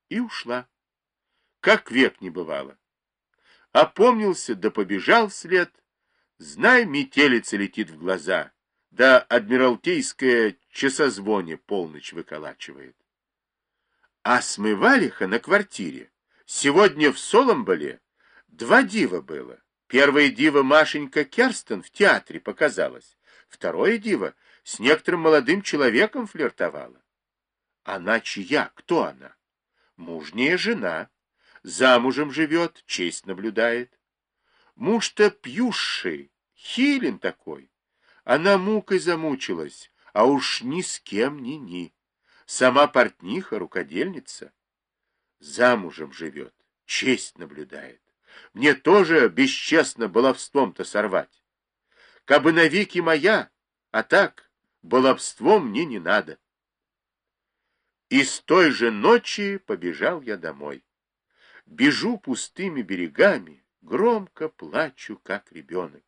и ушла. Как век не бывало. Опомнился, да побежал вслед. Знай, метелица летит в глаза, да адмиралтейское часозвоне полночь выколачивает. А смывалиха на квартире. Сегодня в Соломболе два дива было. Первое диво Машенька Керстен в театре показалась. Второе диво с некоторым молодым человеком флиртовала. Она чья? Кто она? Мужняя жена. Замужем живет, честь наблюдает. Муж-то пьющий, хилен такой. Она мукой замучилась, а уж ни с кем ни-ни. Сама портниха, рукодельница. Замужем живет, честь наблюдает. Мне тоже бесчестно баловством-то сорвать. Кабы навеки моя, а так, баловством мне не надо. И с той же ночи побежал я домой. Бежу пустыми берегами, громко плачу, как ребенок.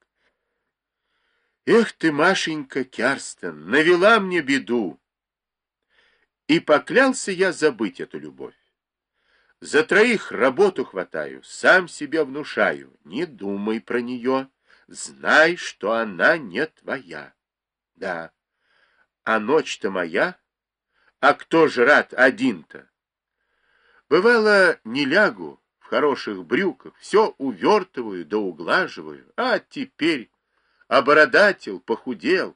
Эх ты, Машенька Керстен, навела мне беду. И поклялся я забыть эту любовь. За троих работу хватаю, сам себя внушаю. Не думай про нее, знай, что она не твоя. Да, а ночь-то моя, а кто ж рад один-то? Бывало, не лягу в хороших брюках, все увертываю да углаживаю, а теперь обородател, похудел.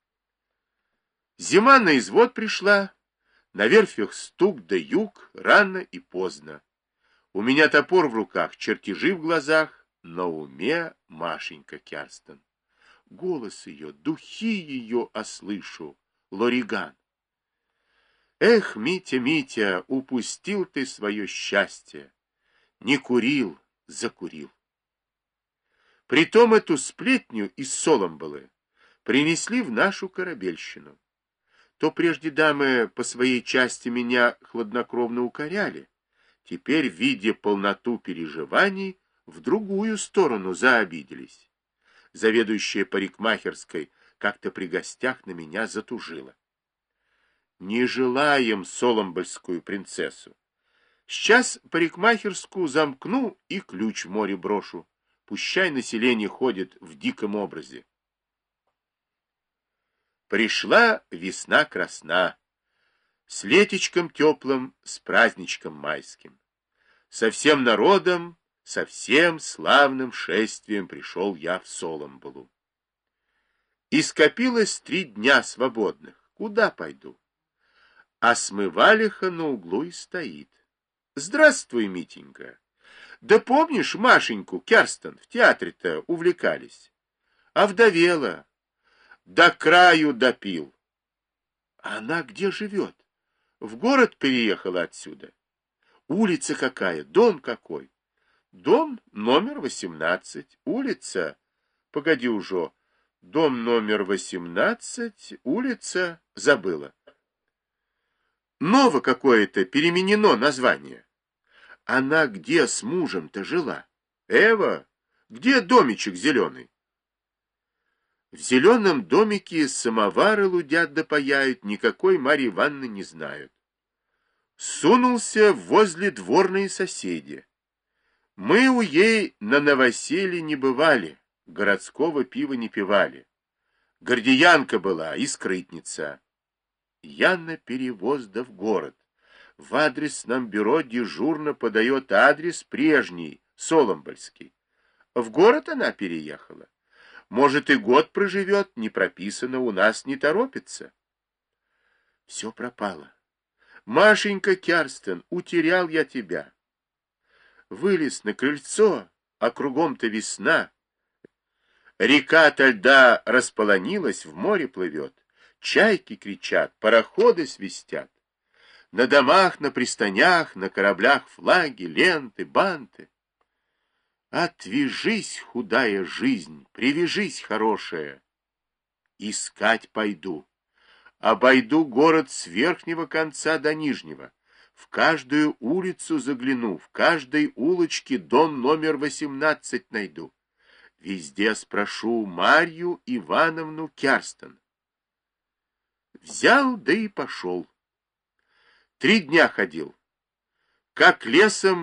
Зима на извод пришла, на верфях стук да юг, рано и поздно. У меня топор в руках, чертежи в глазах, на уме Машенька Керстен. Голос ее, духи ее ослышу, Лориган. Эх, Митя, Митя, упустил ты свое счастье. Не курил, закурил. Притом эту сплетню из Соломболы принесли в нашу корабельщину. То прежде дамы по своей части меня хладнокровно укоряли, теперь, видя полноту переживаний, в другую сторону заобиделись. Заведующая парикмахерской как-то при гостях на меня затужила. Не желаем соломбольскую принцессу. Сейчас парикмахерскую замкну и ключ в море брошу. Пущай население ходит в диком образе. Пришла весна красна, с летечком теплым, с праздничком майским. Со всем народом, со всем славным шествием пришел я в Соломболу. И скопилось 3 дня свободных. Куда пойду? А смывалиха на углу и стоит. Здравствуй, Митенька. Да помнишь Машеньку Керстен, в театре-то увлекались? Овдовела, до краю допил. Она где живет? В город переехала отсюда. Улица какая, дом какой? Дом номер 18, улица... Погоди уже, дом номер 18, улица... Забыла. Ново какое-то переменено название. Она где с мужем-то жила? Эва, где домичек зеленый? В зеленом домике самовары лудят да паяют, никакой Марьи Ивановны не знают. Сунулся возле дворные соседи. Мы у ей на новоселье не бывали, городского пива не пивали. Гордиянка была и скрытница. Я на перевоз да в город. В адресном бюро дежурно подает адрес прежний, Соломбольский. В город она переехала. Может, и год проживет, не прописано, у нас не торопится. Все пропало. Машенька Керстен, утерял я тебя. Вылез на крыльцо, а кругом-то весна. Река ото льда располонилась, в море плывет. Чайки кричат, пароходы свистят. На домах, на пристанях, на кораблях флаги, ленты, банты. Отвяжись, худая жизнь, привяжись, хорошая. Искать пойду. Обойду город с верхнего конца до нижнего. В каждую улицу загляну, в каждой улочке дом номер 18 найду. Везде спрошу Марью Ивановну Керстен. Взял, да и пошел. 3 дня ходил. как лесом